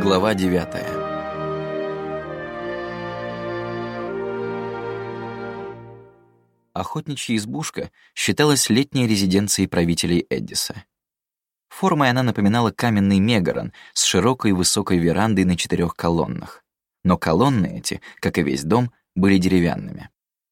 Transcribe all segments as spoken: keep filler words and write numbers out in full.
Глава девятая. Охотничья избушка считалась летней резиденцией правителей Эддиса. Формой она напоминала каменный мегарон с широкой высокой верандой на четырех колоннах. Но колонны эти, как и весь дом, были деревянными.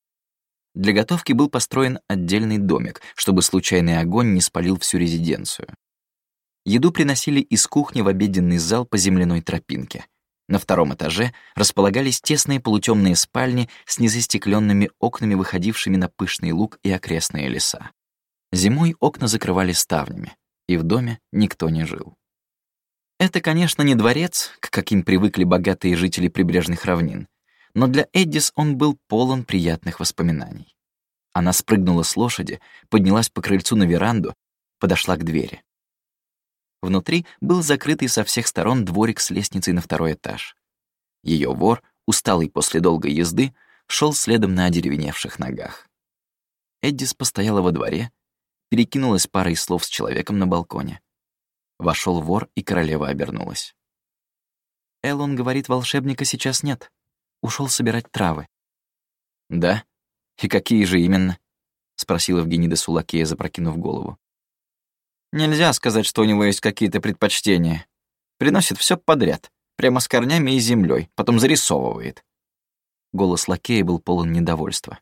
Для готовки был построен отдельный домик, чтобы случайный огонь не спалил всю резиденцию. Еду приносили из кухни в обеденный зал по земляной тропинке. На втором этаже располагались тесные полутемные спальни с незастекленными окнами, выходившими на пышный луг и окрестные леса. Зимой окна закрывали ставнями, и в доме никто не жил. Это, конечно, не дворец, к каким привыкли богатые жители прибрежных равнин, но для Эддис он был полон приятных воспоминаний. Она спрыгнула с лошади, поднялась по крыльцу на веранду, подошла к двери. Внутри был закрытый со всех сторон дворик с лестницей на второй этаж. Ее вор, усталый после долгой езды, шел следом на одеревеневших ногах. Эддис постояла во дворе, перекинулась парой слов с человеком на балконе. Вошел вор, и королева обернулась. «Элон говорит, волшебника сейчас нет. Ушел собирать травы». «Да? И какие же именно?» — спросила Евгенидес у лакея, запрокинув голову. «Нельзя сказать, что у него есть какие-то предпочтения. Приносит все подряд, прямо с корнями и землей, потом зарисовывает». Голос лакея был полон недовольства.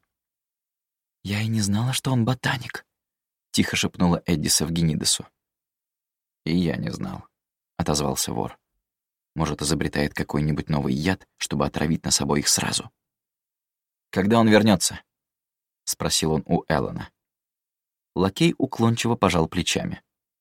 «Я и не знала, что он ботаник», — тихо шепнула Эддис Евгенидесу. «И я не знал», — отозвался вор. «Может, изобретает какой-нибудь новый яд, чтобы отравить нас обоих сразу?» «Когда он вернется? Спросил он у Эллона. Лакей уклончиво пожал плечами.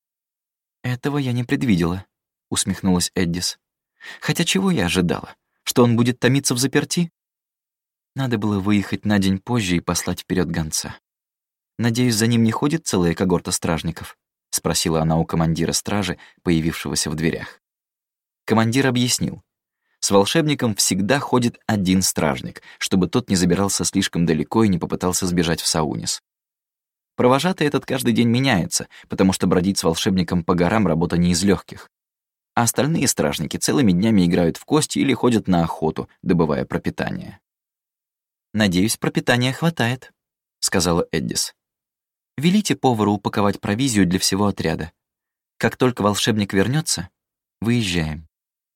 «Этого я не предвидела», — усмехнулась Эддис. «Хотя чего я ожидала? Что он будет томиться взаперти? Надо было выехать на день позже и послать вперед гонца. Надеюсь, за ним не ходит целая когорта стражников?» — спросила она у командира стражи, появившегося в дверях. Командир объяснил. С волшебником всегда ходит один стражник, чтобы тот не забирался слишком далеко и не попытался сбежать в Саунис. Провожатый этот каждый день меняется, потому что бродить с волшебником по горам — работа не из легких. А остальные стражники целыми днями играют в кости или ходят на охоту, добывая пропитание. «Надеюсь, пропитания хватает», — сказала Эддис. «Велите повару упаковать провизию для всего отряда. Как только волшебник вернется, выезжаем».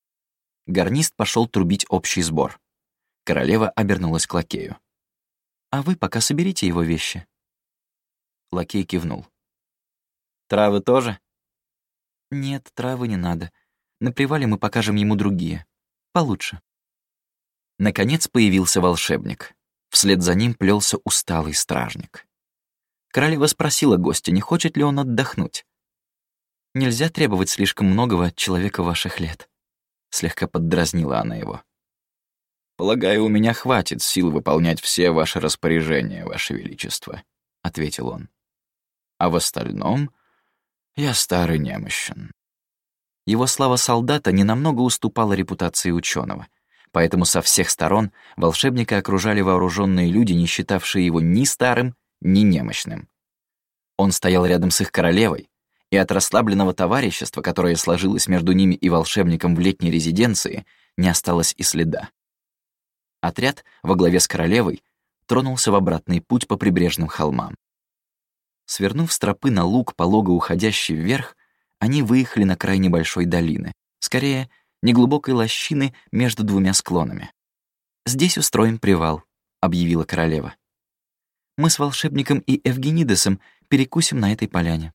Гарнист пошел трубить общий сбор. Королева обернулась к лакею. «А вы пока соберите его вещи». Лакей кивнул. «Травы тоже?» «Нет, травы не надо. На привале мы покажем ему другие. Получше». Наконец появился волшебник. Вслед за ним плелся усталый стражник. Королева спросила гостя, не хочет ли он отдохнуть. «Нельзя требовать слишком многого от человека ваших лет», — слегка поддразнила она его. «Полагаю, у меня хватит сил выполнять все ваши распоряжения, ваше величество», — ответил он. «А в остальном я старый немощен». Его слава солдата ненамного уступала репутации ученого, поэтому со всех сторон волшебника окружали вооруженные люди, не считавшие его ни старым, ни немощным. Он стоял рядом с их королевой, и от расслабленного товарищества, которое сложилось между ними и волшебником в летней резиденции, не осталось и следа. Отряд во главе с королевой тронулся в обратный путь по прибрежным холмам. Свернув с тропы на луг, полого уходящий вверх, они выехали на край небольшой долины, скорее, неглубокой лощины между двумя склонами. «Здесь устроим привал», — объявила королева. «Мы с волшебником и Евгенидесом перекусим на этой поляне».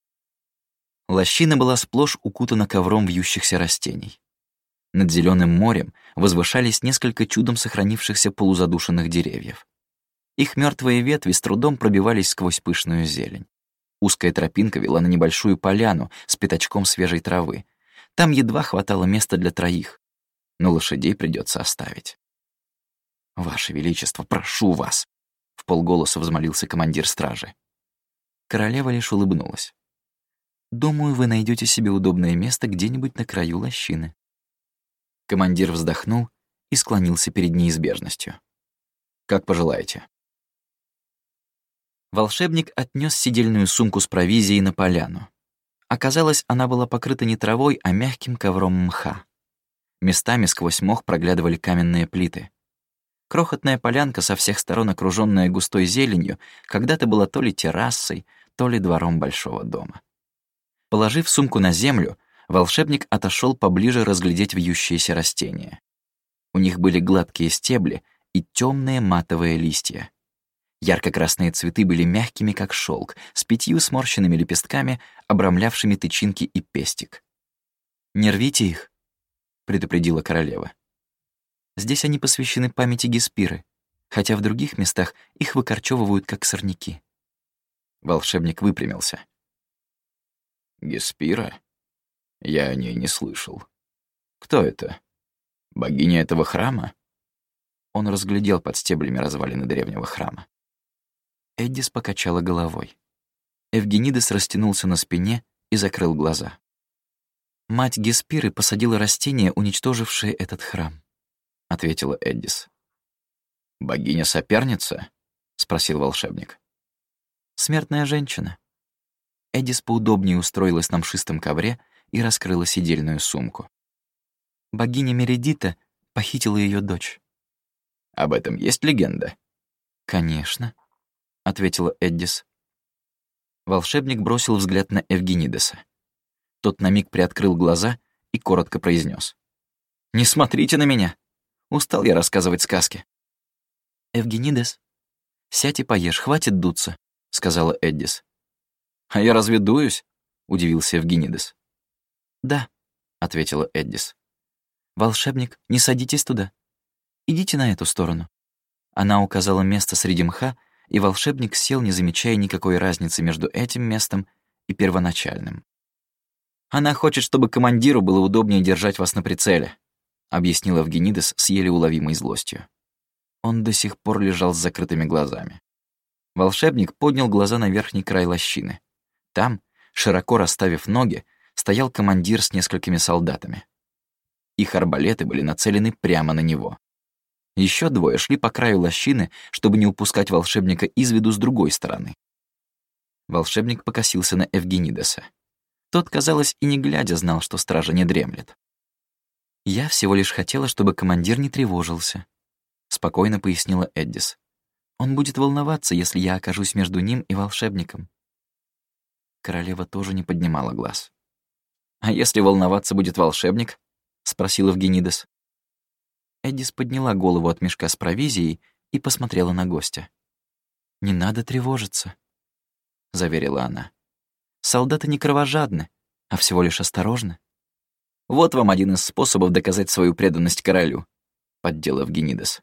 Лощина была сплошь укутана ковром вьющихся растений. Над зеленым морем возвышались несколько чудом сохранившихся полузадушенных деревьев. Их мертвые ветви с трудом пробивались сквозь пышную зелень. Узкая тропинка вела на небольшую поляну с пятачком свежей травы. Там едва хватало места для троих, но лошадей придется оставить. «Ваше Величество, прошу вас!» — вполголоса взмолился командир стражи. Королева лишь улыбнулась. «Думаю, вы найдете себе удобное место где-нибудь на краю лощины». Командир вздохнул и склонился перед неизбежностью. «Как пожелаете». Волшебник отнес сидельную сумку с провизией на поляну. Оказалось, она была покрыта не травой, а мягким ковром мха. Местами сквозь мох проглядывали каменные плиты. Крохотная полянка, со всех сторон окружённая густой зеленью, когда-то была то ли террасой, то ли двором большого дома. Положив сумку на землю, волшебник отошёл поближе разглядеть вьющиеся растения. У них были гладкие стебли и тёмные матовые листья. Ярко-красные цветы были мягкими, как шёлк, с пятью сморщенными лепестками, обрамлявшими тычинки и пестик. «Не рвите их», — предупредила королева. «Здесь они посвящены памяти Геспиры, хотя в других местах их выкорчевывают, как сорняки». Волшебник выпрямился. «Геспира? Я о ней не слышал. Кто это? Богиня этого храма?» Он разглядел под стеблями развалины древнего храма. Эддис покачала головой. Эвгенидес растянулся на спине и закрыл глаза. «Мать Геспиры посадила растение, уничтожившее этот храм», — ответила Эддис. «Богиня-соперница?» — спросил волшебник. «Смертная женщина». Эддис поудобнее устроилась на мшистом ковре и раскрыла сидельную сумку. Богиня Мередита похитила ее дочь. «Об этом есть легенда?» «Конечно», — ответила Эддис. Волшебник бросил взгляд на Эвгенидеса. Тот на миг приоткрыл глаза и коротко произнес: «Не смотрите на меня! Устал я рассказывать сказки». «Эвгенидес, сядь и поешь, хватит дуться», — сказала Эддис. «А я разве дуюсь?» — удивился Эвгенидес. «Да», — ответила Эддис. «Волшебник, не садитесь туда. Идите на эту сторону». Она указала место среди мха, и волшебник сел, не замечая никакой разницы между этим местом и первоначальным. «Она хочет, чтобы командиру было удобнее держать вас на прицеле», — объяснил Эвгенидес с еле уловимой злостью. Он до сих пор лежал с закрытыми глазами. Волшебник поднял глаза на верхний край лощины. Там, широко расставив ноги, стоял командир с несколькими солдатами. Их арбалеты были нацелены прямо на него. Еще двое шли по краю лощины, чтобы не упускать волшебника из виду с другой стороны. Волшебник покосился на Эвгенидеса. Тот, казалось, и не глядя, знал, что стража не дремлет. «Я всего лишь хотела, чтобы командир не тревожился», — спокойно пояснила Эддис. «Он будет волноваться, если я окажусь между ним и волшебником». Королева тоже не поднимала глаз. «А если волноваться будет волшебник?» — спросил Эвгенидес. Эддис подняла голову от мешка с провизией и посмотрела на гостя. «Не надо тревожиться», — заверила она. «Солдаты не кровожадны, а всего лишь осторожны». «Вот вам один из способов доказать свою преданность королю», — поддел Эвгенидес.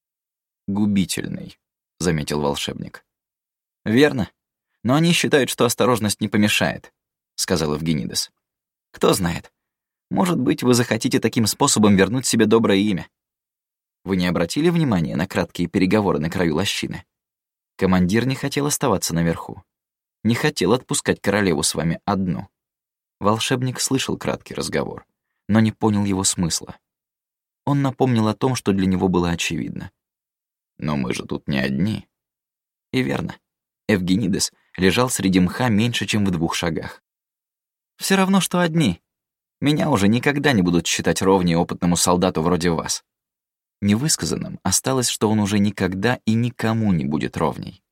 «Губительный», — заметил волшебник. «Верно. Но они считают, что осторожность не помешает», — сказал Эвгенидес. «Кто знает, может быть, вы захотите таким способом вернуть себе доброе имя. Вы не обратили внимания на краткие переговоры на краю лощины? Командир не хотел оставаться наверху. Не хотел отпускать королеву с вами одну. Волшебник слышал краткий разговор, но не понял его смысла. Он напомнил о том, что для него было очевидно. «Но мы же тут не одни». И верно. Эвгенидес лежал среди мха меньше, чем в двух шагах. «Все равно, что одни. Меня уже никогда не будут считать ровнее опытному солдату вроде вас». Невысказанным осталось, что он уже никогда и никому не будет ровней.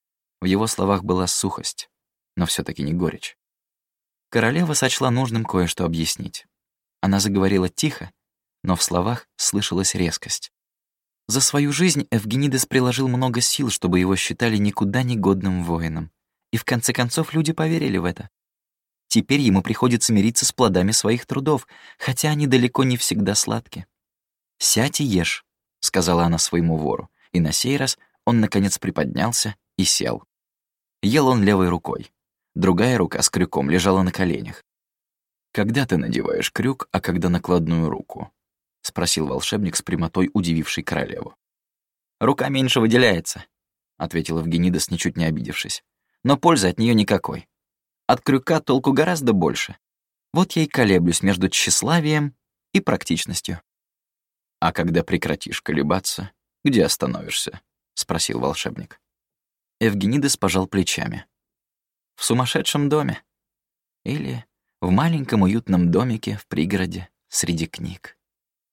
В его словах была сухость, но все таки не горечь. Королева сочла нужным кое-что объяснить. Она заговорила тихо, но в словах слышалась резкость. За свою жизнь Эвгенидес приложил много сил, чтобы его считали никуда не годным воином. И в конце концов люди поверили в это. Теперь ему приходится мириться с плодами своих трудов, хотя они далеко не всегда сладки. «Сядь и ешь», — сказала она своему вору, и на сей раз он, наконец, приподнялся и сел. Ел он левой рукой. Другая рука с крюком лежала на коленях. «Когда ты надеваешь крюк, а когда накладную руку?» — спросил волшебник с прямотой, удививший королеву. «Рука меньше выделяется», — ответил Эвгенидес, ничуть не обидевшись. «Но пользы от нее никакой. От крюка толку гораздо больше. Вот я и колеблюсь между тщеславием и практичностью». «А когда прекратишь колебаться, где остановишься?» — спросил волшебник. Эвгенидес пожал плечами. «В сумасшедшем доме. Или в маленьком уютном домике в пригороде среди книг».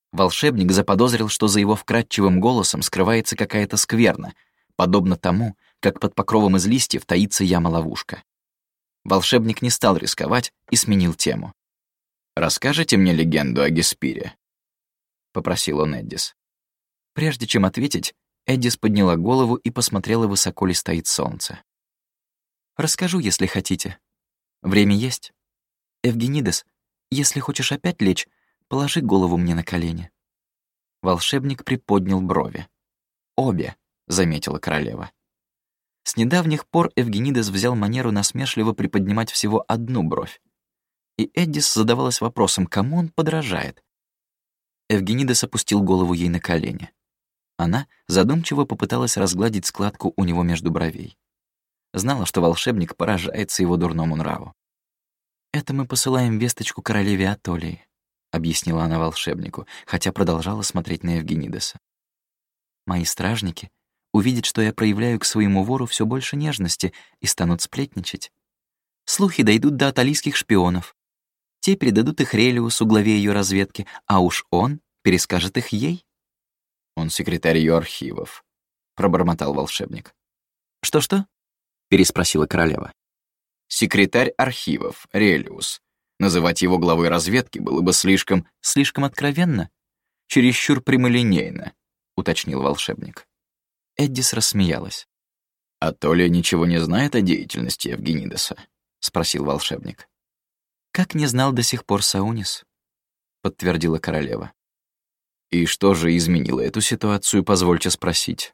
Волшебник заподозрил, что за его вкрадчивым голосом скрывается какая-то скверна, подобно тому, как под покровом из листьев таится яма-ловушка. Волшебник не стал рисковать и сменил тему. «Расскажете мне легенду о Геспире?» — попросил он Эддис. Прежде чем ответить, Эддис подняла голову и посмотрела, высоко ли стоит солнце. «Расскажу, если хотите. Время есть. Эвгенидес, если хочешь опять лечь, положи голову мне на колени». Волшебник приподнял брови. «Обе», — заметила королева. С недавних пор Эвгенидес взял манеру насмешливо приподнимать всего одну бровь. И Эддис задавалась вопросом, кому он подражает. Эвгенидес опустил голову ей на колени. Она задумчиво попыталась разгладить складку у него между бровей. Знала, что волшебник поражается его дурному нраву. «Это мы посылаем весточку королеве Атолии», — объяснила она волшебнику, хотя продолжала смотреть на Эвгенидеса. «Мои стражники увидят, что я проявляю к своему вору все больше нежности и станут сплетничать. Слухи дойдут до аталийских шпионов. Те передадут их Релиусу, главе ее разведки, а уж он перескажет их ей». «Он секретарь ее архивов», — пробормотал волшебник. «Что-что?» — переспросила королева. «Секретарь архивов, Релиус. Называть его главой разведки было бы слишком... слишком откровенно? Чересчур прямолинейно», — уточнил волшебник. Эддис рассмеялась. «А Толя ничего не знает о деятельности Евгенидеса?» — спросил волшебник. «Как не знал до сих пор Саунис», — подтвердила королева. «И что же изменило эту ситуацию, позвольте спросить?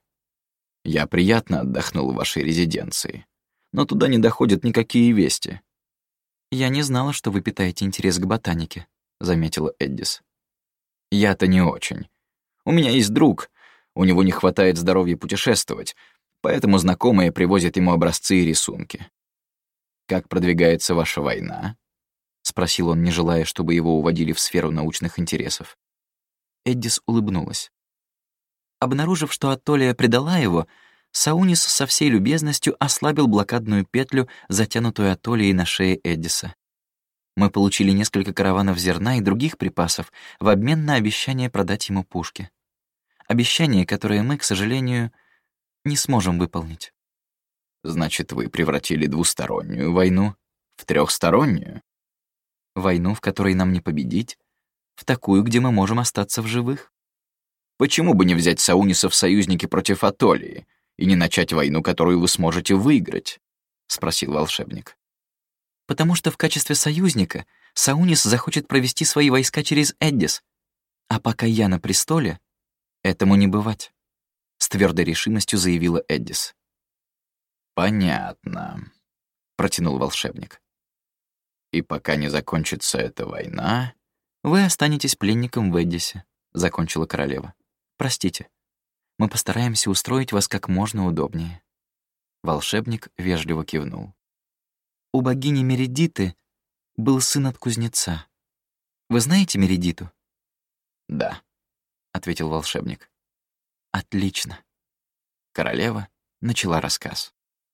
Я приятно отдохнул в вашей резиденции, но туда не доходят никакие вести». «Я не знала, что вы питаете интерес к ботанике», — заметила Эддис. «Я-то не очень. У меня есть друг, у него не хватает здоровья путешествовать, поэтому знакомые привозят ему образцы и рисунки». «Как продвигается ваша война?» — спросил он, не желая, чтобы его уводили в сферу научных интересов. Эддис улыбнулась. Обнаружив, что Атолия предала его, Саунис со всей любезностью ослабил блокадную петлю, затянутую Атолией на шее Эддиса. Мы получили несколько караванов зерна и других припасов в обмен на обещание продать ему пушки. Обещание, которое мы, к сожалению, не сможем выполнить. «Значит, вы превратили двустороннюю войну в трехстороннюю? Войну, в которой нам не победить, в такую, где мы можем остаться в живых. Почему бы не взять Сауниса в союзники против Атолии и не начать войну, которую вы сможете выиграть?» — спросил волшебник. «Потому что в качестве союзника Саунис захочет провести свои войска через Эддис, а пока я на престоле, этому не бывать», — с твердой решимостью заявила Эддис. «Понятно», — протянул волшебник. «И пока не закончится эта война, вы останетесь пленником в Эддисе», — закончила королева. «Простите, мы постараемся устроить вас как можно удобнее». Волшебник вежливо кивнул. «У богини Меридиты был сын от кузнеца. Вы знаете Меридиту?» «Да», — ответил волшебник. «Отлично». Королева начала рассказ.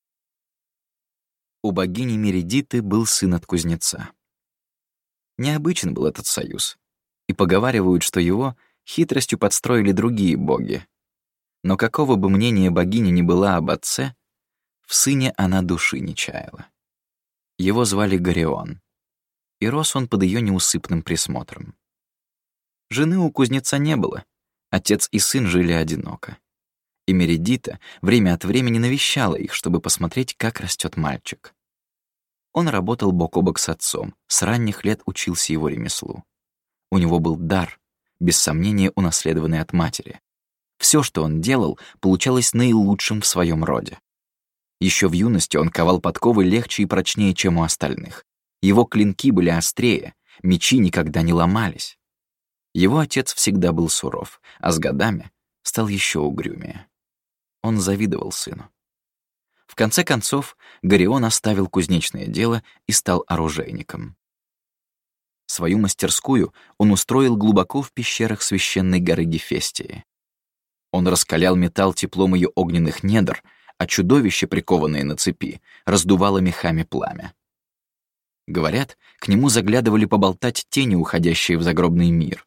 У богини Меридиты был сын от кузнеца. Необычен был этот союз, и поговаривают, что его хитростью подстроили другие боги. Но какого бы мнения богиня ни была об отце, в сыне она души не чаяла. Его звали Горион, и рос он под ее неусыпным присмотром. Жены у кузнеца не было, отец и сын жили одиноко. И Меридита время от времени навещала их, чтобы посмотреть, как растет мальчик. Он работал бок о бок с отцом, с ранних лет учился его ремеслу. У него был дар, без сомнения унаследованный от матери. Все, что он делал, получалось наилучшим в своем роде. Еще в юности он ковал подковы легче и прочнее, чем у остальных. Его клинки были острее, мечи никогда не ломались. Его отец всегда был суров, а с годами стал еще угрюмее. Он завидовал сыну. В конце концов, Горион оставил кузнечное дело и стал оружейником. Свою мастерскую он устроил глубоко в пещерах священной горы Гефестии. Он раскалял металл теплом ее огненных недр, а чудовище, прикованное на цепи, раздувало мехами пламя. Говорят, к нему заглядывали поболтать тени, уходящие в загробный мир,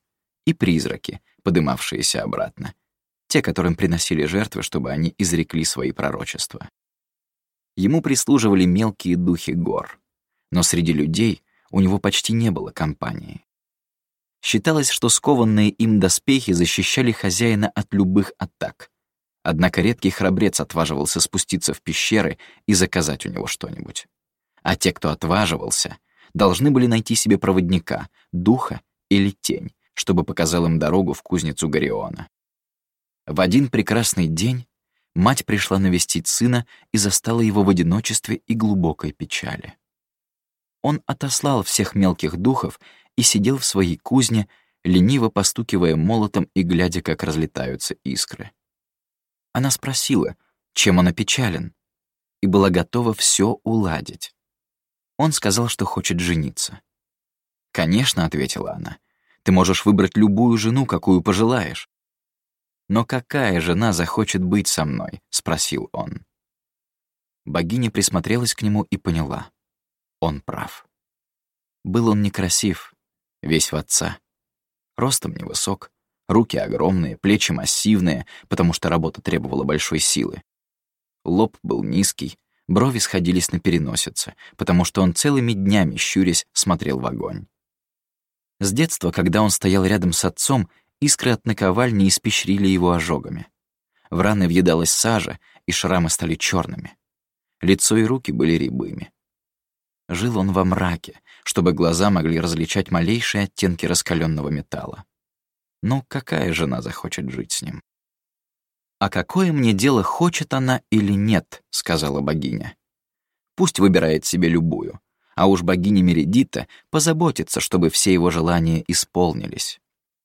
и призраки, подымавшиеся обратно, те, которым приносили жертвы, чтобы они изрекли свои пророчества. Ему прислуживали мелкие духи гор, но среди людей у него почти не было компании. Считалось, что скованные им доспехи защищали хозяина от любых атак, однако редкий храбрец отваживался спуститься в пещеры и заказать у него что-нибудь. А те, кто отваживался, должны были найти себе проводника, духа или тень, чтобы показал им дорогу в кузницу Гориона. В один прекрасный день мать пришла навестить сына и застала его в одиночестве и глубокой печали. Он отослал всех мелких духов и сидел в своей кузне, лениво постукивая молотом и глядя, как разлетаются искры. Она спросила, чем он опечален, и была готова все уладить. Он сказал, что хочет жениться. «Конечно», — ответила она, — «ты можешь выбрать любую жену, какую пожелаешь». «Но какая жена захочет быть со мной?» — спросил он. Богиня присмотрелась к нему и поняла. Он прав. Был он некрасив, весь в отца. Ростом невысок, руки огромные, плечи массивные, потому что работа требовала большой силы. Лоб был низкий, брови сходились на переносице, потому что он целыми днями, щурясь, смотрел в огонь. С детства, когда он стоял рядом с отцом, искры от наковальни испещрили его ожогами. В раны въедалась сажа, и шрамы стали черными. Лицо и руки были рябыми. Жил он во мраке, чтобы глаза могли различать малейшие оттенки раскаленного металла. Ну, какая жена захочет жить с ним? «А какое мне дело, хочет она или нет?» — сказала богиня. «Пусть выбирает себе любую, а уж богиня Мередита позаботится, чтобы все его желания исполнились».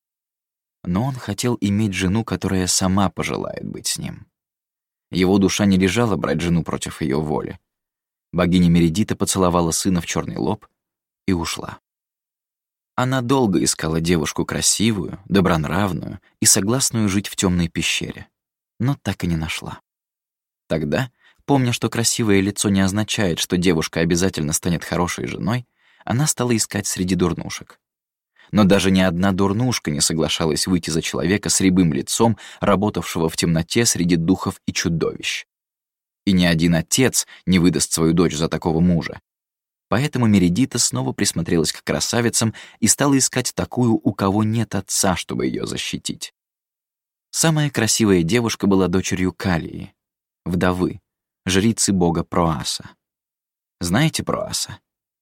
Но он хотел иметь жену, которая сама пожелает быть с ним. Его душа не лежала брать жену против ее воли. Богиня Мередита поцеловала сына в черный лоб и ушла. Она долго искала девушку красивую, добронравную и согласную жить в темной пещере, но так и не нашла. Тогда, помня, что красивое лицо не означает, что девушка обязательно станет хорошей женой, она стала искать среди дурнушек. Но даже ни одна дурнушка не соглашалась выйти за человека с рябым лицом, работавшего в темноте среди духов и чудовищ. И ни один отец не выдаст свою дочь за такого мужа. Поэтому Мередита снова присмотрелась к красавицам и стала искать такую, у кого нет отца, чтобы ее защитить. Самая красивая девушка была дочерью Калии, вдовы, жрицы бога Проаса. Знаете Проаса?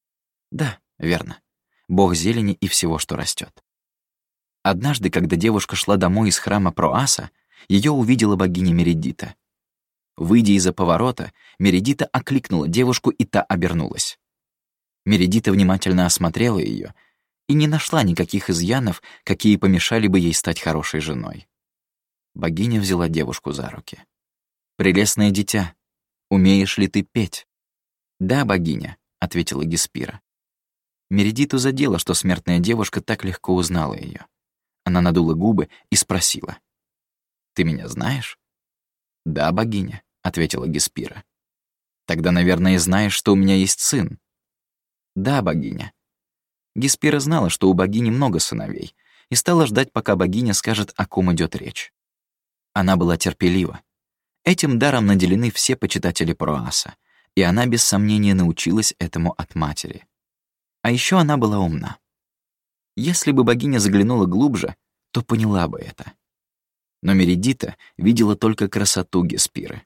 Да, верно. Бог зелени и всего, что растет. Однажды, когда девушка шла домой из храма Проаса, ее увидела богиня Мередита. Выйдя из-за поворота, Мередита окликнула девушку, и та обернулась. Мередита внимательно осмотрела ее и не нашла никаких изъянов, какие помешали бы ей стать хорошей женой. Богиня взяла девушку за руки. «Прелестное дитя, умеешь ли ты петь?» «Да, богиня», — ответила Геспира. Мередиту задело, что смертная девушка так легко узнала ее. Она надула губы и спросила. «Ты меня знаешь?» «Да, богиня», — ответила Геспира. «Тогда, наверное, знаешь, что у меня есть сын». «Да, богиня». Геспира знала, что у богини много сыновей, и стала ждать, пока богиня скажет, о ком идет речь. Она была терпелива. Этим даром наделены все почитатели Проаса, и она без сомнения научилась этому от матери. А еще она была умна. Если бы богиня заглянула глубже, то поняла бы это. Но Мередита видела только красоту Геспиры.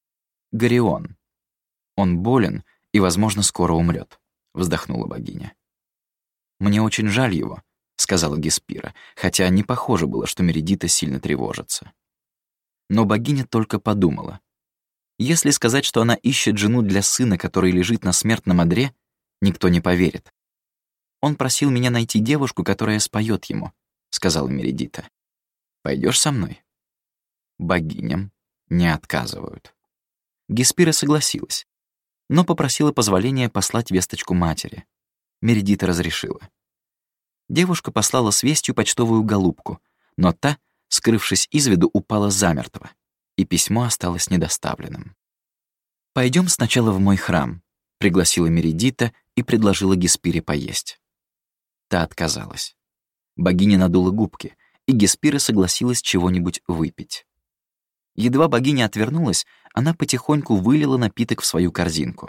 Горион. Он болен и, возможно, скоро умрет, вздохнула богиня. «Мне очень жаль его», — сказала Геспира, хотя не похоже было, что Мередита сильно тревожится. Но богиня только подумала. Если сказать, что она ищет жену для сына, который лежит на смертном одре, никто не поверит. «Он просил меня найти девушку, которая споет ему», — сказала Мередита. «Пойдешь со мной?» Богиням не отказывают. Геспира согласилась, но попросила позволения послать весточку матери. Мередита разрешила. Девушка послала с вестью почтовую голубку, но та, скрывшись из виду, упала замертво, и письмо осталось недоставленным. «Пойдем сначала в мой храм», — пригласила Мередита и предложила Геспире поесть. Та отказалась. Богиня надула губки, и Геспира согласилась чего-нибудь выпить. Едва богиня отвернулась, она потихоньку вылила напиток в свою корзинку.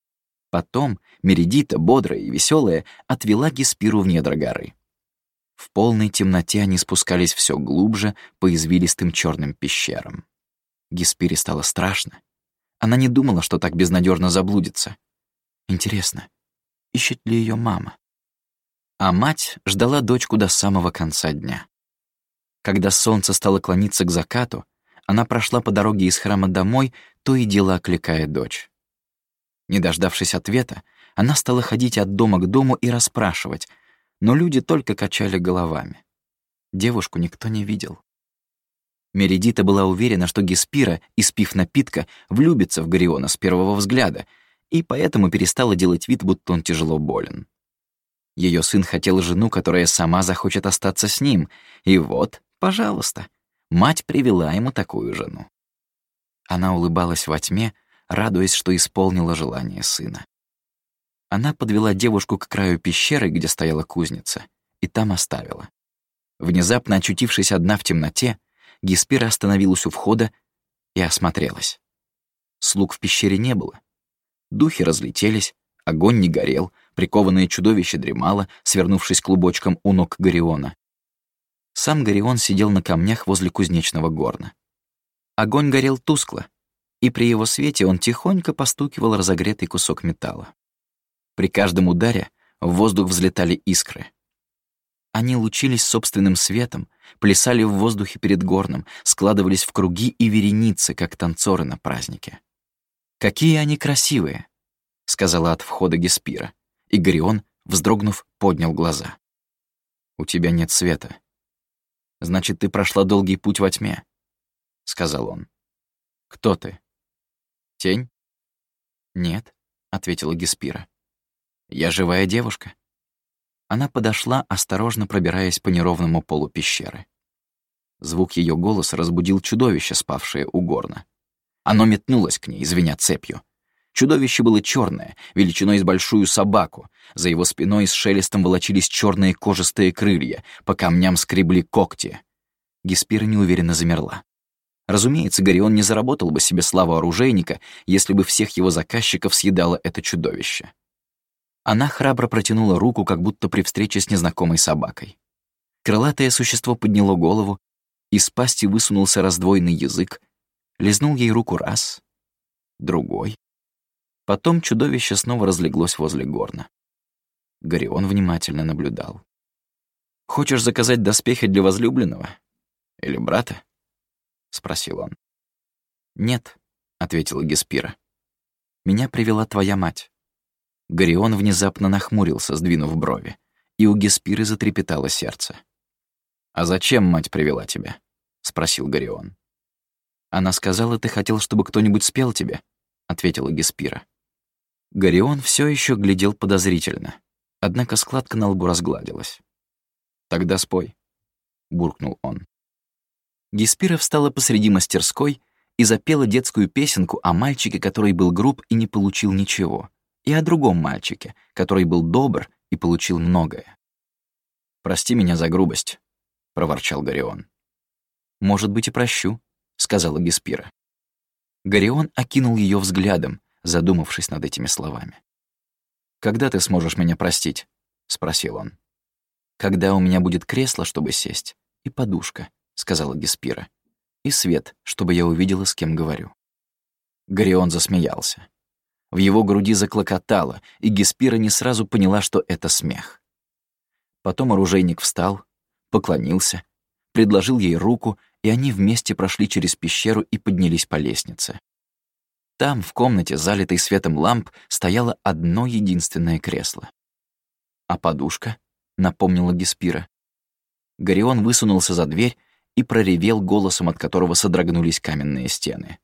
Потом Мередита, бодрая и веселая, отвела Геспиру в недра горы. В полной темноте они спускались все глубже по извилистым черным пещерам. Геспире стало страшно. Она не думала, что так безнадежно заблудится. Интересно, ищет ли ее мама? А мать ждала дочку до самого конца дня. Когда солнце стало клониться к закату, она прошла по дороге из храма домой, то и дело окликая дочь. Не дождавшись ответа, она стала ходить от дома к дому и расспрашивать, но люди только качали головами. Девушку никто не видел. Мередита была уверена, что Геспира, испив напитка, влюбится в Гориона с первого взгляда, и поэтому перестала делать вид, будто он тяжело болен. Ее сын хотел жену, которая сама захочет остаться с ним, и вот, пожалуйста, мать привела ему такую жену. Она улыбалась во тьме, радуясь, что исполнила желание сына. Она подвела девушку к краю пещеры, где стояла кузница, и там оставила. Внезапно очутившись одна в темноте, Геспира остановилась у входа и осмотрелась. Слуг в пещере не было. Духи разлетелись, огонь не горел, прикованное чудовище дремало, свернувшись клубочком у ног Гориона. Сам Горион сидел на камнях возле кузнечного горна. Огонь горел тускло, и при его свете он тихонько постукивал разогретый кусок металла. При каждом ударе в воздух взлетали искры. Они лучились собственным светом, плясали в воздухе перед горном, складывались в круги и вереницы, как танцоры на празднике. «Какие они красивые!» — сказала от входа Геспира, и Горион, вздрогнув, поднял глаза. «У тебя нет света. Значит, ты прошла долгий путь во тьме», — сказал он. «Кто ты? Тень?» «Нет», — ответила Геспира. «Я живая девушка». Она подошла, осторожно пробираясь по неровному полу пещеры. Звук ее голоса разбудил чудовище, спавшее у горна. Оно метнулось к ней, звеня цепью. Чудовище было черное, величиной с большую собаку. За его спиной с шелестом волочились черные кожистые крылья, по камням скребли когти. Геспира неуверенно замерла. Разумеется, Горион не заработал бы себе славу оружейника, если бы всех его заказчиков съедало это чудовище. Она храбро протянула руку, как будто при встрече с незнакомой собакой. Крылатое существо подняло голову, из пасти высунулся раздвоенный язык, лизнул ей руку раз, другой. Потом чудовище снова разлеглось возле горна. Горион внимательно наблюдал. «Хочешь заказать доспехи для возлюбленного? Или брата?» — спросил он. «Нет», — ответила Геспира. «Меня привела твоя мать». Горион внезапно нахмурился, сдвинув брови, и у Геспиры затрепетало сердце. «А зачем мать привела тебя?» — спросил Горион. «Она сказала, ты хотел, чтобы кто-нибудь спел тебе», — ответила Геспира. Горион все еще глядел подозрительно, однако складка на лбу разгладилась. «Тогда спой», — буркнул он. Геспира встала посреди мастерской и запела детскую песенку о мальчике, который был груб и не получил ничего, и о другом мальчике, который был добр и получил многое. «Прости меня за грубость», — проворчал Горион. «Может быть, и прощу», — сказала Геспира. Горион окинул ее взглядом, задумавшись над этими словами. «Когда ты сможешь меня простить?» — спросил он. «Когда у меня будет кресло, чтобы сесть, и подушка», — сказала Геспира, «и свет, чтобы я увидела, с кем говорю». Горион засмеялся. В его груди заклокотало, и Геспира не сразу поняла, что это смех. Потом оружейник встал, поклонился, предложил ей руку, и они вместе прошли через пещеру и поднялись по лестнице. Там, в комнате, залитой светом ламп, стояло одно единственное кресло. «А подушка?» — напомнила Геспира. Горион высунулся за дверь и проревел голосом, от которого содрогнулись каменные стены.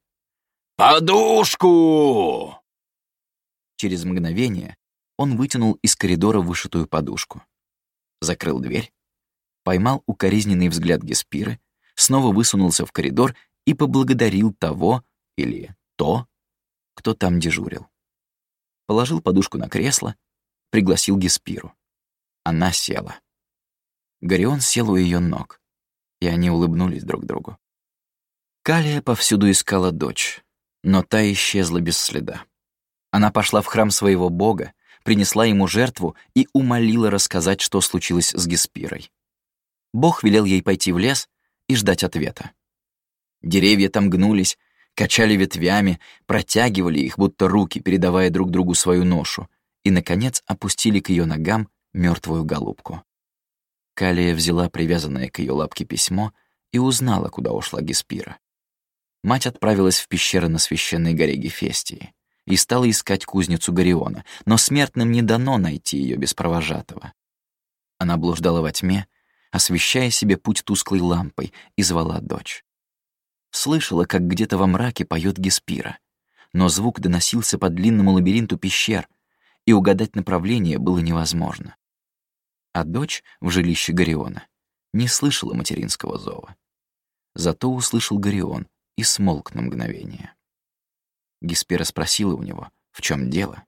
«Подушку!» Через мгновение он вытянул из коридора вышитую подушку. Закрыл дверь, поймал укоризненный взгляд Геспиры, снова высунулся в коридор и поблагодарил того или то, кто там дежурил. Положил подушку на кресло, пригласил Геспиру. Она села. Горион сел у ее ног. И они улыбнулись друг другу. Калия повсюду искала дочь, но та исчезла без следа. Она пошла в храм своего бога, принесла ему жертву и умолила рассказать, что случилось с Геспирой. Бог велел ей пойти в лес и ждать ответа. Деревья там гнулись, качали ветвями, протягивали их, будто руки, передавая друг другу свою ношу, и, наконец, опустили к ее ногам мертвую голубку. Калия взяла привязанное к ее лапке письмо и узнала, куда ушла Геспира. Мать отправилась в пещеры на священной горе Гефестии и стала искать кузницу Гориона, но смертным не дано найти ее без провожатого. Она блуждала во тьме, освещая себе путь тусклой лампой, и звала дочь. Слышала, как где-то во мраке поет Геспира, но звук доносился по длинному лабиринту пещер, и угадать направление было невозможно. А дочь в жилище Гориона не слышала материнского зова. Зато услышал Горион и смолк на мгновение. Геспира спросила у него, в чем дело.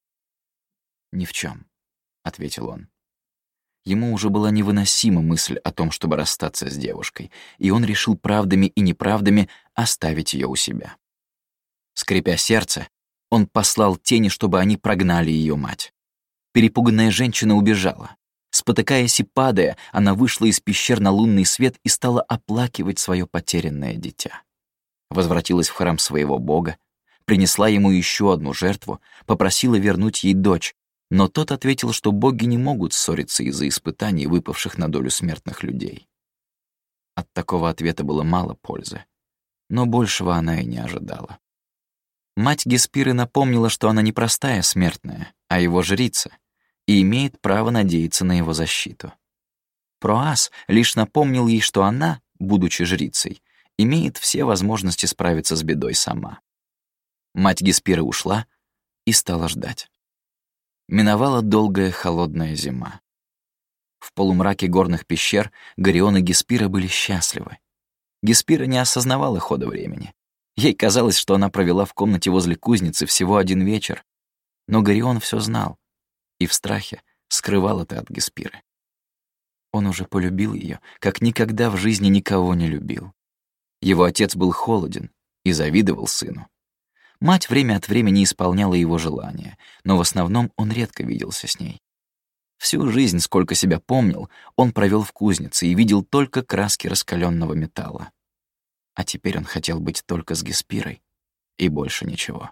«Ни в чем», — ответил он. Ему уже была невыносима мысль о том, чтобы расстаться с девушкой, и он решил правдами и неправдами оставить ее у себя. Скрипя сердце, он послал тени, чтобы они прогнали ее мать. Перепуганная женщина убежала. Спотыкаясь и падая, она вышла из пещер на лунный свет и стала оплакивать свое потерянное дитя. Возвратилась в храм своего бога, принесла ему еще одну жертву, попросила вернуть ей дочь, но тот ответил, что боги не могут ссориться из-за испытаний, выпавших на долю смертных людей. От такого ответа было мало пользы, но большего она и не ожидала. Мать Геспиры напомнила, что она не простая смертная, а его жрица, и имеет право надеяться на его защиту. Проас лишь напомнил ей, что она, будучи жрицей, имеет все возможности справиться с бедой сама. Мать Геспиры ушла и стала ждать. Миновала долгая холодная зима. В полумраке горных пещер Горион и Геспира были счастливы. Геспира не осознавала хода времени. Ей казалось, что она провела в комнате возле кузницы всего один вечер. Но Горион все знал и в страхе скрывал это от Геспиры. Он уже полюбил ее, как никогда в жизни никого не любил. Его отец был холоден и завидовал сыну. Мать время от времени исполняла его желания, но в основном он редко виделся с ней. Всю жизнь, сколько себя помнил, он провел в кузнице и видел только краски раскаленного металла. А теперь он хотел быть только с Геспирой и больше ничего.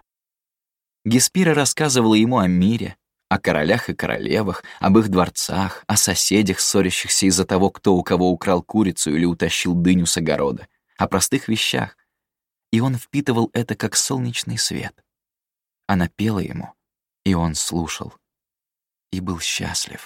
Геспира рассказывала ему о мире, о королях и королевах, об их дворцах, о соседях, ссорящихся из-за того, кто у кого украл курицу или утащил дыню с огорода, о простых вещах. И он впитывал это как солнечный свет. Она пела ему, и он слушал. И был счастлив.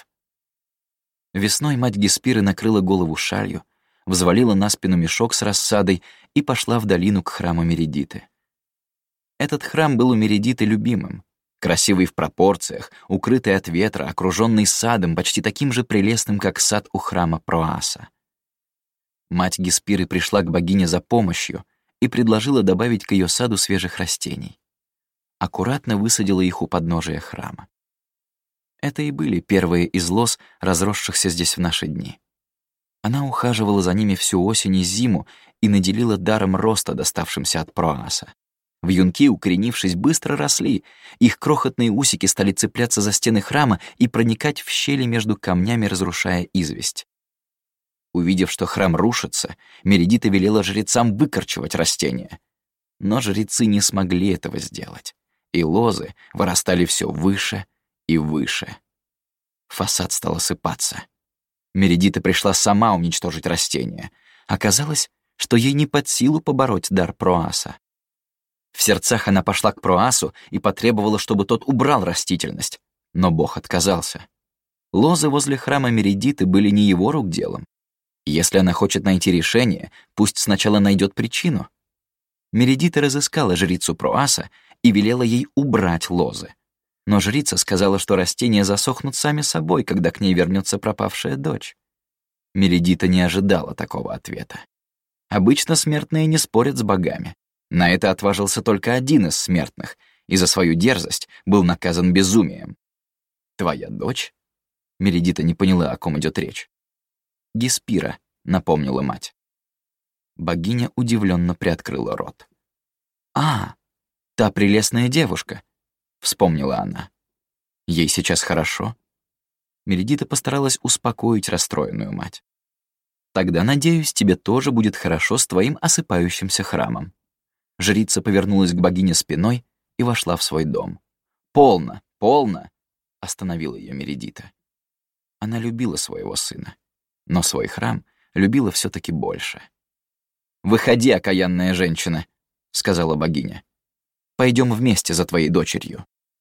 Весной мать Геспиры накрыла голову шалью, взвалила на спину мешок с рассадой и пошла в долину к храму Мередиты. Этот храм был у Мередиты любимым, красивый в пропорциях, укрытый от ветра, окруженный садом, почти таким же прелестным, как сад у храма Проаса. Мать Геспиры пришла к богине за помощью и предложила добавить к ее саду свежих растений. Аккуратно высадила их у подножия храма. Это и были первые из лоз, разросшихся здесь в наши дни. Она ухаживала за ними всю осень и зиму и наделила даром роста, доставшимся от Проаса. Вьюнки, укоренившись, быстро росли, их крохотные усики стали цепляться за стены храма и проникать в щели между камнями, разрушая известь. Увидев, что храм рушится, Мередита велела жрецам выкорчевать растения. Но жрецы не смогли этого сделать, и лозы вырастали все выше и выше. Фасад стал осыпаться. Мередита пришла сама уничтожить растения. Оказалось, что ей не под силу побороть дар Проаса. В сердцах она пошла к Проасу и потребовала, чтобы тот убрал растительность, но бог отказался. Лозы возле храма Мередиты были не его рук делом. Если она хочет найти решение, пусть сначала найдет причину. Мередита разыскала жрицу Проаса и велела ей убрать лозы. Но жрица сказала, что растения засохнут сами собой, когда к ней вернется пропавшая дочь. Мередита не ожидала такого ответа. Обычно смертные не спорят с богами. На это отважился только один из смертных, и за свою дерзость был наказан безумием. «Твоя дочь?» Мередита не поняла, о ком идет речь. «Геспира», — напомнила мать. Богиня удивленно приоткрыла рот. «А, та прелестная девушка», — вспомнила она. «Ей сейчас хорошо?» Мередита постаралась успокоить расстроенную мать. «Тогда, надеюсь, тебе тоже будет хорошо с твоим осыпающимся храмом». Жрица повернулась к богине спиной и вошла в свой дом. «Полно, полно!» — остановила ее Мередита. Она любила своего сына, но свой храм любила все таки больше. «Выходи, окаянная женщина», — сказала богиня. «Пойдем вместе за твоей дочерью».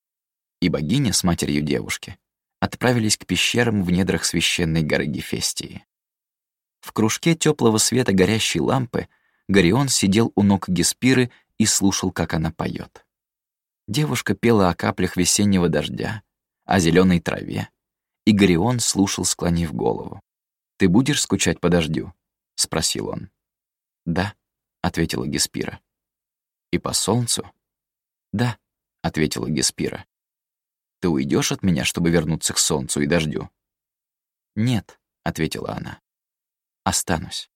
И богиня с матерью девушки отправились к пещерам в недрах священной горы Гефестии. В кружке теплого света горящей лампы Горион сидел у ног Геспиры и слушал, как она поет. Девушка пела о каплях весеннего дождя, о зеленой траве, и Горион слушал, склонив голову. «Ты будешь скучать по дождю?» — спросил он. «Да», — ответила Геспира. «И по солнцу?» «Да», — ответила Геспира. «Ты уйдешь от меня, чтобы вернуться к солнцу и дождю?» «Нет», — ответила она. «Останусь».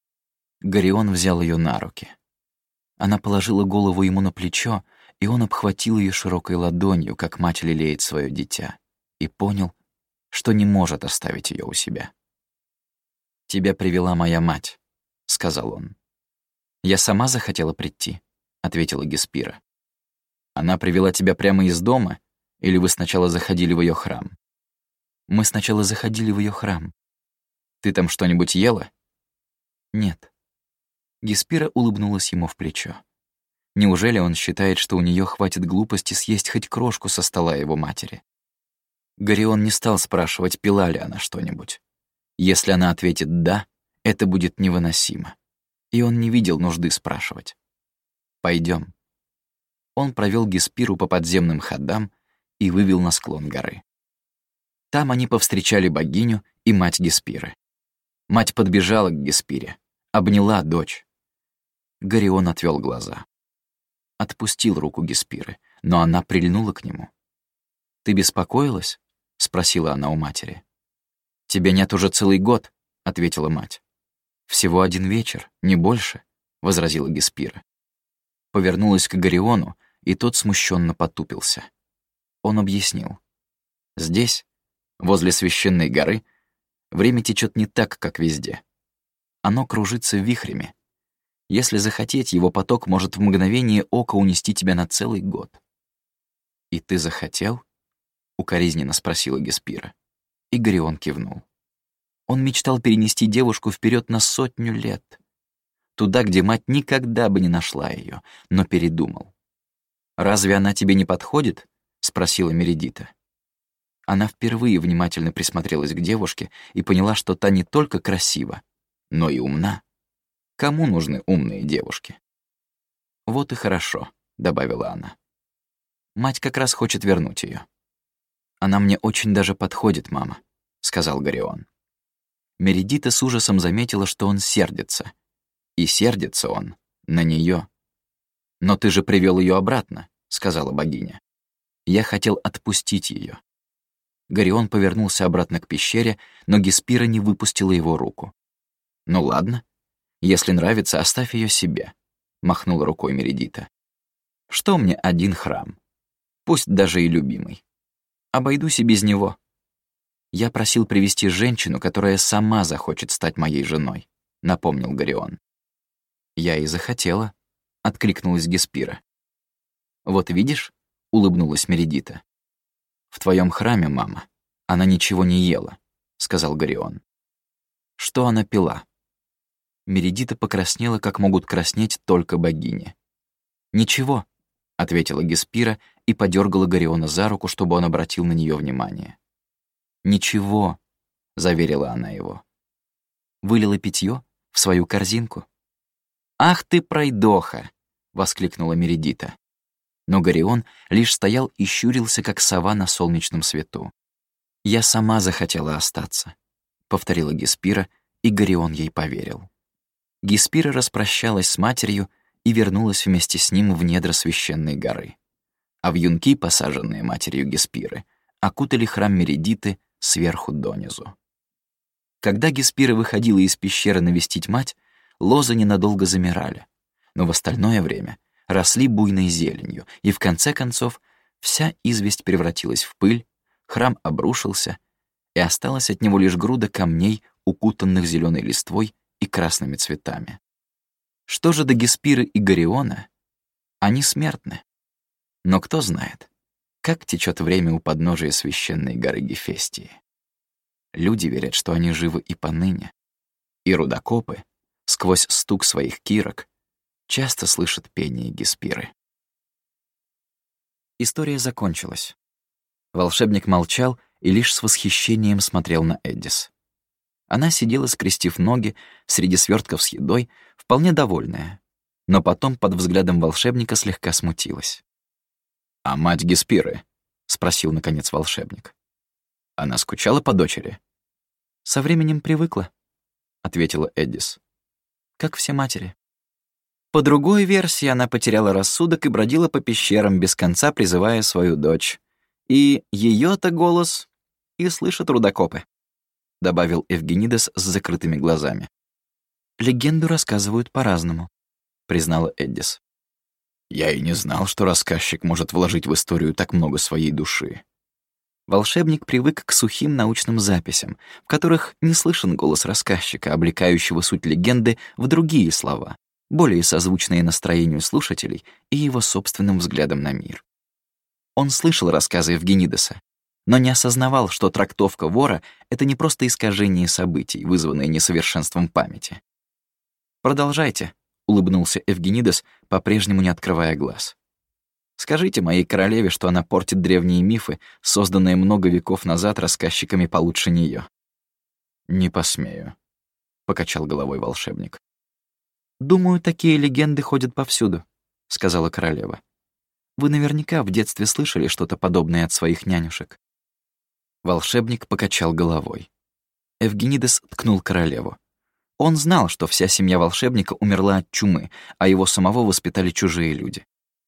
Горион взял ее на руки. Она положила голову ему на плечо, и он обхватил ее широкой ладонью, как мать лелеет свое дитя, и понял, что не может оставить ее у себя. «Тебя привела моя мать», — сказал он. «Я сама захотела прийти», — ответила Геспира. «Она привела тебя прямо из дома, или вы сначала заходили в ее храм?» «Мы сначала заходили в ее храм». «Ты там что-нибудь ела?» «Нет». Геспира улыбнулась ему в плечо. Неужели он считает, что у нее хватит глупости съесть хоть крошку со стола его матери? Горион не стал спрашивать, пила ли она что-нибудь. Если она ответит «да», это будет невыносимо. И он не видел нужды спрашивать. «Пойдем». Он провел Геспиру по подземным ходам и вывел на склон горы. Там они повстречали богиню и мать Геспиры. Мать подбежала к Геспире, обняла дочь. Горион отвел глаза. Отпустил руку Геспиры, но она прильнула к нему. «Ты беспокоилась?» — спросила она у матери. «Тебя нет уже целый год», — ответила мать. «Всего один вечер, не больше», — возразила Геспира. Повернулась к Гориону, и тот смущенно потупился. Он объяснил. «Здесь, возле священной горы, время течет не так, как везде. Оно кружится вихрями. Если захотеть, его поток может в мгновение ока унести тебя на целый год». «И ты захотел?» — укоризненно спросила Геспира. И Горион кивнул. Он мечтал перенести девушку вперед на сотню лет. Туда, где мать никогда бы не нашла ее, но передумал. «Разве она тебе не подходит?» — спросила Мередита. Она впервые внимательно присмотрелась к девушке и поняла, что та не только красива, но и умна. Кому нужны умные девушки? «Вот и хорошо», — добавила она. «Мать как раз хочет вернуть ее. «Она мне очень даже подходит, мама», — сказал Горион. Мередита с ужасом заметила, что он сердится. И сердится он на нее. «Но ты же привел ее обратно», — сказала богиня. «Я хотел отпустить ее». Горион повернулся обратно к пещере, но Геспира не выпустила его руку. «Ну ладно, если нравится, оставь ее себе», — махнула рукой Мередита. «Что мне один храм? Пусть даже и любимый. Обойдусь и без него. Я просил привести женщину, которая сама захочет стать моей женой», — напомнил Горион. «Я и захотела», — откликнулась Геспира. «Вот видишь», — улыбнулась Мередита. «В твоем храме, мама, она ничего не ела», — сказал Горион. «Что она пила?» Мередита покраснела, как могут краснеть только богини. «Ничего», — ответила Геспира и подергала Гориона за руку, чтобы он обратил на нее внимание. «Ничего», — заверила она его. «Вылила питье в свою корзинку». «Ах ты, пройдоха!» — воскликнула Мередита. Но Горион лишь стоял и щурился, как сова на солнечном свету. «Я сама захотела остаться», — повторила Геспира, и Горион ей поверил. Геспира распрощалась с матерью и вернулась вместе с ним в недра священной горы. А вьюнки, посаженные матерью Геспиры, окутали храм Мередиты сверху донизу. Когда Геспира выходила из пещеры навестить мать, лозы ненадолго замирали, но в остальное время росли буйной зеленью, и в конце концов вся известь превратилась в пыль, храм обрушился, и осталась от него лишь груда камней, укутанных зеленой листвой и красными цветами. Что же до Геспиры и Гориона? Они смертны. Но кто знает, как течет время у подножия священной горы Гефестии. Люди верят, что они живы и поныне, и рудокопы, сквозь стук своих кирок, часто слышат пение Геспиры. История закончилась. Волшебник молчал и лишь с восхищением смотрел на Эддис. Она сидела, скрестив ноги, среди свертков с едой, вполне довольная, но потом под взглядом волшебника слегка смутилась. «А мать Геспиры?» — спросил, наконец, волшебник. «Она скучала по дочери?» «Со временем привыкла», — ответила Эддис. «Как все матери». По другой версии, она потеряла рассудок и бродила по пещерам, без конца призывая свою дочь. И ее-то голос и слышат рудокопы, — добавил Эвгенидес с закрытыми глазами. «Легенду рассказывают по-разному», — признала Эддис. «Я и не знал, что рассказчик может вложить в историю так много своей души». Волшебник привык к сухим научным записям, в которых не слышен голос рассказчика, облекающего суть легенды в другие слова, более созвучные настроению слушателей и его собственным взглядом на мир. Он слышал рассказы Евгенидеса, но не осознавал, что трактовка вора — это не просто искажение событий, вызванное несовершенством памяти. «Продолжайте», — улыбнулся Евгенидес, по-прежнему не открывая глаз. «Скажите моей королеве, что она портит древние мифы, созданные много веков назад рассказчиками получше нее». «Не посмею», — покачал головой волшебник. «Думаю, такие легенды ходят повсюду», — сказала королева. «Вы наверняка в детстве слышали что-то подобное от своих нянюшек». Волшебник покачал головой. Евгенидес ткнул королеву. Он знал, что вся семья волшебника умерла от чумы, а его самого воспитали чужие люди.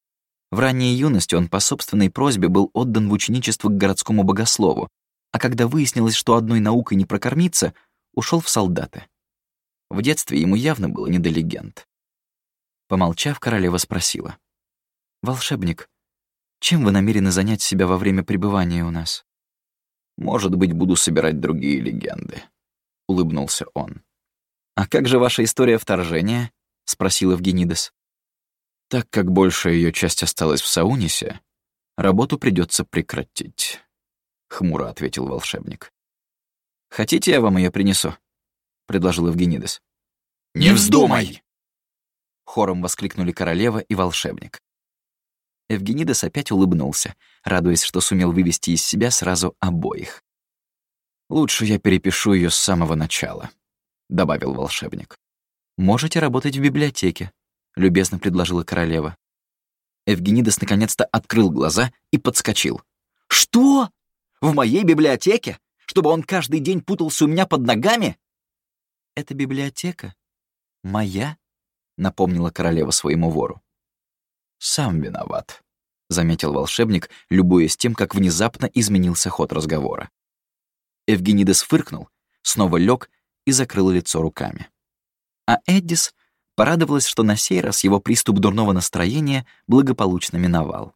В ранней юности он по собственной просьбе был отдан в ученичество к городскому богослову, а когда выяснилось, что одной наукой не прокормиться, ушел в солдаты. В детстве ему явно было не до легенд. Помолчав, королева спросила. «Волшебник, чем вы намерены занять себя во время пребывания у нас?» «Может быть, буду собирать другие легенды», — улыбнулся он. «А как же ваша история вторжения?» — спросил Евгенидес. «Так как большая ее часть осталась в Саунисе, работу придется прекратить», — хмуро ответил волшебник. «Хотите, я вам ее принесу?» — предложил Евгенидес. «Не вздумай!» Хором воскликнули королева и волшебник. Евгенидес опять улыбнулся, радуясь, что сумел вывести из себя сразу обоих. «Лучше я перепишу ее с самого начала», — добавил волшебник. «Можете работать в библиотеке», — любезно предложила королева. Евгенидес наконец-то открыл глаза и подскочил. «Что? В моей библиотеке? Чтобы он каждый день путался у меня под ногами?» «Это библиотека моя», — напомнила королева своему вору. «Сам виноват», — заметил волшебник, любуясь тем, как внезапно изменился ход разговора. Евгенидес фыркнул, снова лег и закрыл лицо руками. А Эддис порадовалась, что на сей раз его приступ дурного настроения благополучно миновал.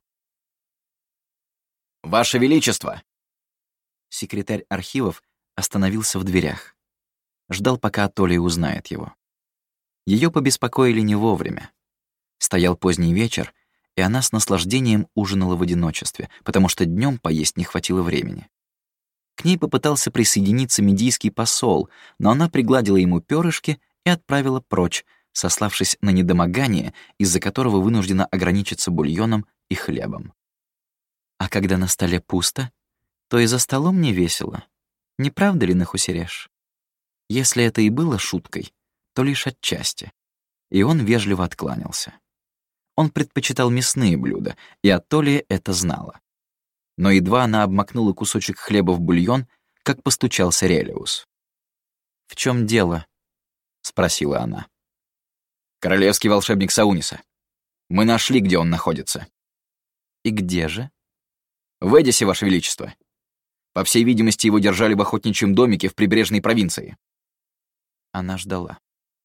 «Ваше Величество!» Секретарь архивов остановился в дверях. Ждал, пока Атолия узнает его. Ее побеспокоили не вовремя. Стоял поздний вечер, и она с наслаждением ужинала в одиночестве, потому что днем поесть не хватило времени. К ней попытался присоединиться медийский посол, но она пригладила ему перышки и отправила прочь, сославшись на недомогание, из-за которого вынуждена ограничиться бульоном и хлебом. А когда на столе пусто, то и за столом не весело. Не правда ли, Нахусереш? Если это и было шуткой, то лишь отчасти. И он вежливо откланялся. Он предпочитал мясные блюда, и Атолия это знала. Но едва она обмакнула кусочек хлеба в бульон, как постучался Релиус. «В чем дело?» — спросила она. «Королевский волшебник Сауниса. Мы нашли, где он находится». «И где же?» «В Эдисе, Ваше Величество. По всей видимости, его держали в охотничьем домике в прибрежной провинции». Она ждала.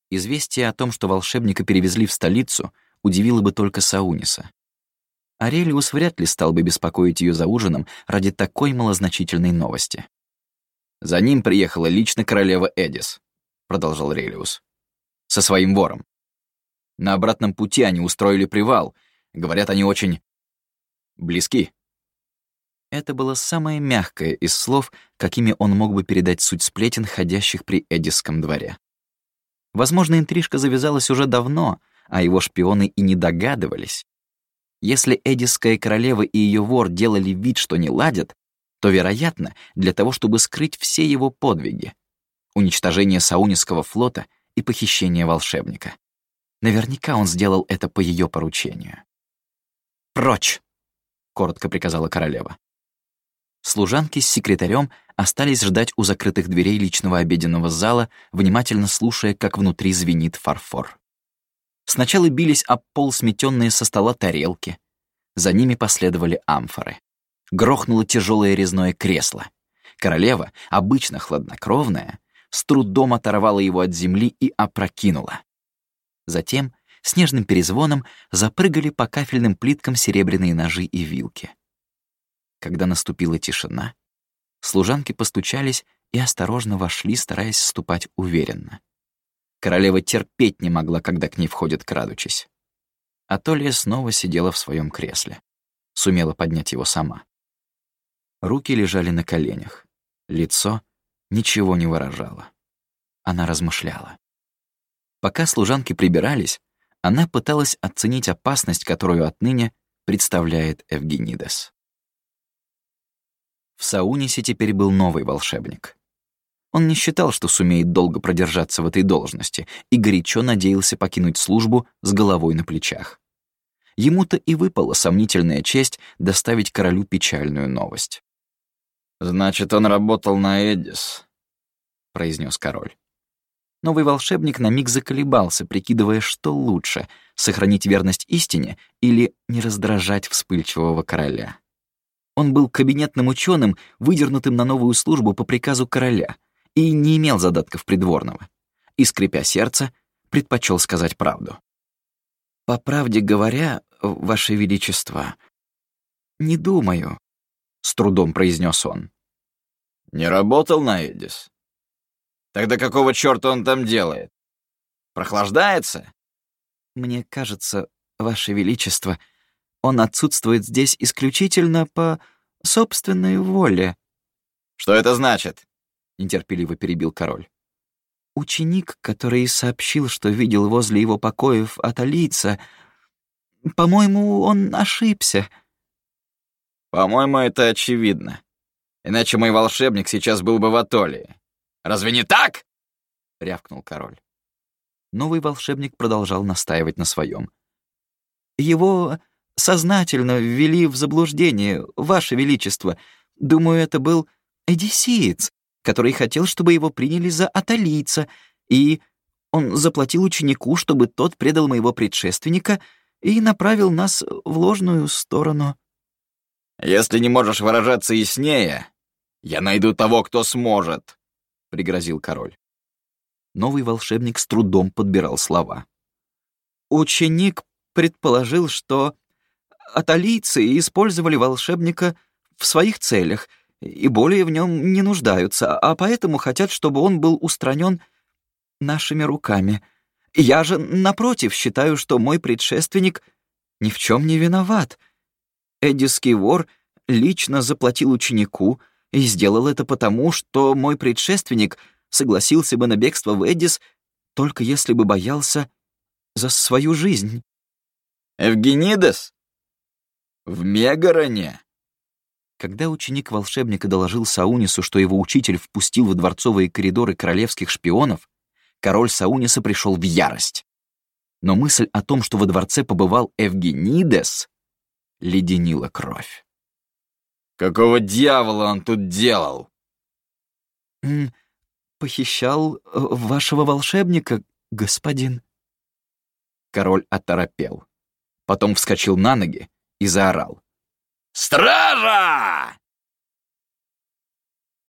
Известие о том, что волшебника перевезли в столицу, удивило бы только Сауниса. Арелиус вряд ли стал бы беспокоить ее за ужином ради такой малозначительной новости. «За ним приехала лично королева Эдис», — продолжал Релиус, — «со своим вором. На обратном пути они устроили привал. Говорят, они очень близки». Это было самое мягкое из слов, какими он мог бы передать суть сплетен, ходящих при Эдисском дворе. Возможно, интрижка завязалась уже давно, а его шпионы и не догадывались. Если Эдисская королева и ее вор делали вид, что не ладят, то, вероятно, для того, чтобы скрыть все его подвиги. Уничтожение Саунисского флота и похищение волшебника. Наверняка он сделал это по ее поручению. «Прочь!» — коротко приказала королева. Служанки с секретарем остались ждать у закрытых дверей личного обеденного зала, внимательно слушая, как внутри звенит фарфор. Сначала бились об пол сметенные со стола тарелки. За ними последовали амфоры. Грохнуло тяжелое резное кресло. Королева, обычно хладнокровная, с трудом оторвала его от земли и опрокинула. Затем с нежным перезвоном запрыгали по кафельным плиткам серебряные ножи и вилки. Когда наступила тишина, служанки постучались и осторожно вошли, стараясь ступать уверенно. Королева терпеть не могла, когда к ней входят, крадучись. Атолия снова сидела в своем кресле. Сумела поднять его сама. Руки лежали на коленях. Лицо ничего не выражало. Она размышляла. Пока служанки прибирались, она пыталась оценить опасность, которую отныне представляет Эвгенидес. В Саунисе теперь был новый волшебник. Он не считал, что сумеет долго продержаться в этой должности, и горячо надеялся покинуть службу с головой на плечах. Ему-то и выпала сомнительная честь доставить королю печальную новость. «Значит, он работал на Эдис», — произнес король. Новый волшебник на миг заколебался, прикидывая, что лучше — сохранить верность истине или не раздражать вспыльчивого короля. Он был кабинетным ученым, выдернутым на новую службу по приказу короля, и не имел задатков придворного. И, скрипя сердце, предпочел сказать правду. «По правде говоря, Ваше Величество, не думаю», — с трудом произнес он. «Не работал на Эдис? Тогда какого чёрта он там делает? Прохлаждается?» «Мне кажется, Ваше Величество, он отсутствует здесь исключительно по собственной воле». «Что это значит?» — нетерпеливо перебил король. «Ученик, который сообщил, что видел возле его покоев аталийца, по-моему, он ошибся». «По-моему, это очевидно. Иначе мой волшебник сейчас был бы в Атолии. Разве не так?» — рявкнул король. Новый волшебник продолжал настаивать на своем. «Его сознательно ввели в заблуждение, Ваше Величество. Думаю, это был эдиссиец, который хотел, чтобы его приняли за аталийца, и он заплатил ученику, чтобы тот предал моего предшественника и направил нас в ложную сторону». «Если не можешь выражаться яснее, я найду того, кто сможет», — пригрозил король. Новый волшебник с трудом подбирал слова. «Ученик предположил, что аталийцы использовали волшебника в своих целях и более в нем не нуждаются, а поэтому хотят, чтобы он был устранен нашими руками. Я же, напротив, считаю, что мой предшественник ни в чем не виноват. Эдисский вор лично заплатил ученику и сделал это потому, что мой предшественник согласился бы на бегство в Эдис, только если бы боялся за свою жизнь». «Эвгенидес? В Мегароне?» Когда ученик волшебника доложил Саунису, что его учитель впустил в дворцовые коридоры королевских шпионов, король Сауниса пришел в ярость. Но мысль о том, что во дворце побывал Эвгенидес, леденила кровь. «Какого дьявола он тут делал?» «М, «Похищал э, вашего волшебника, господин». Король оторопел. Потом вскочил на ноги и заорал. «Стража!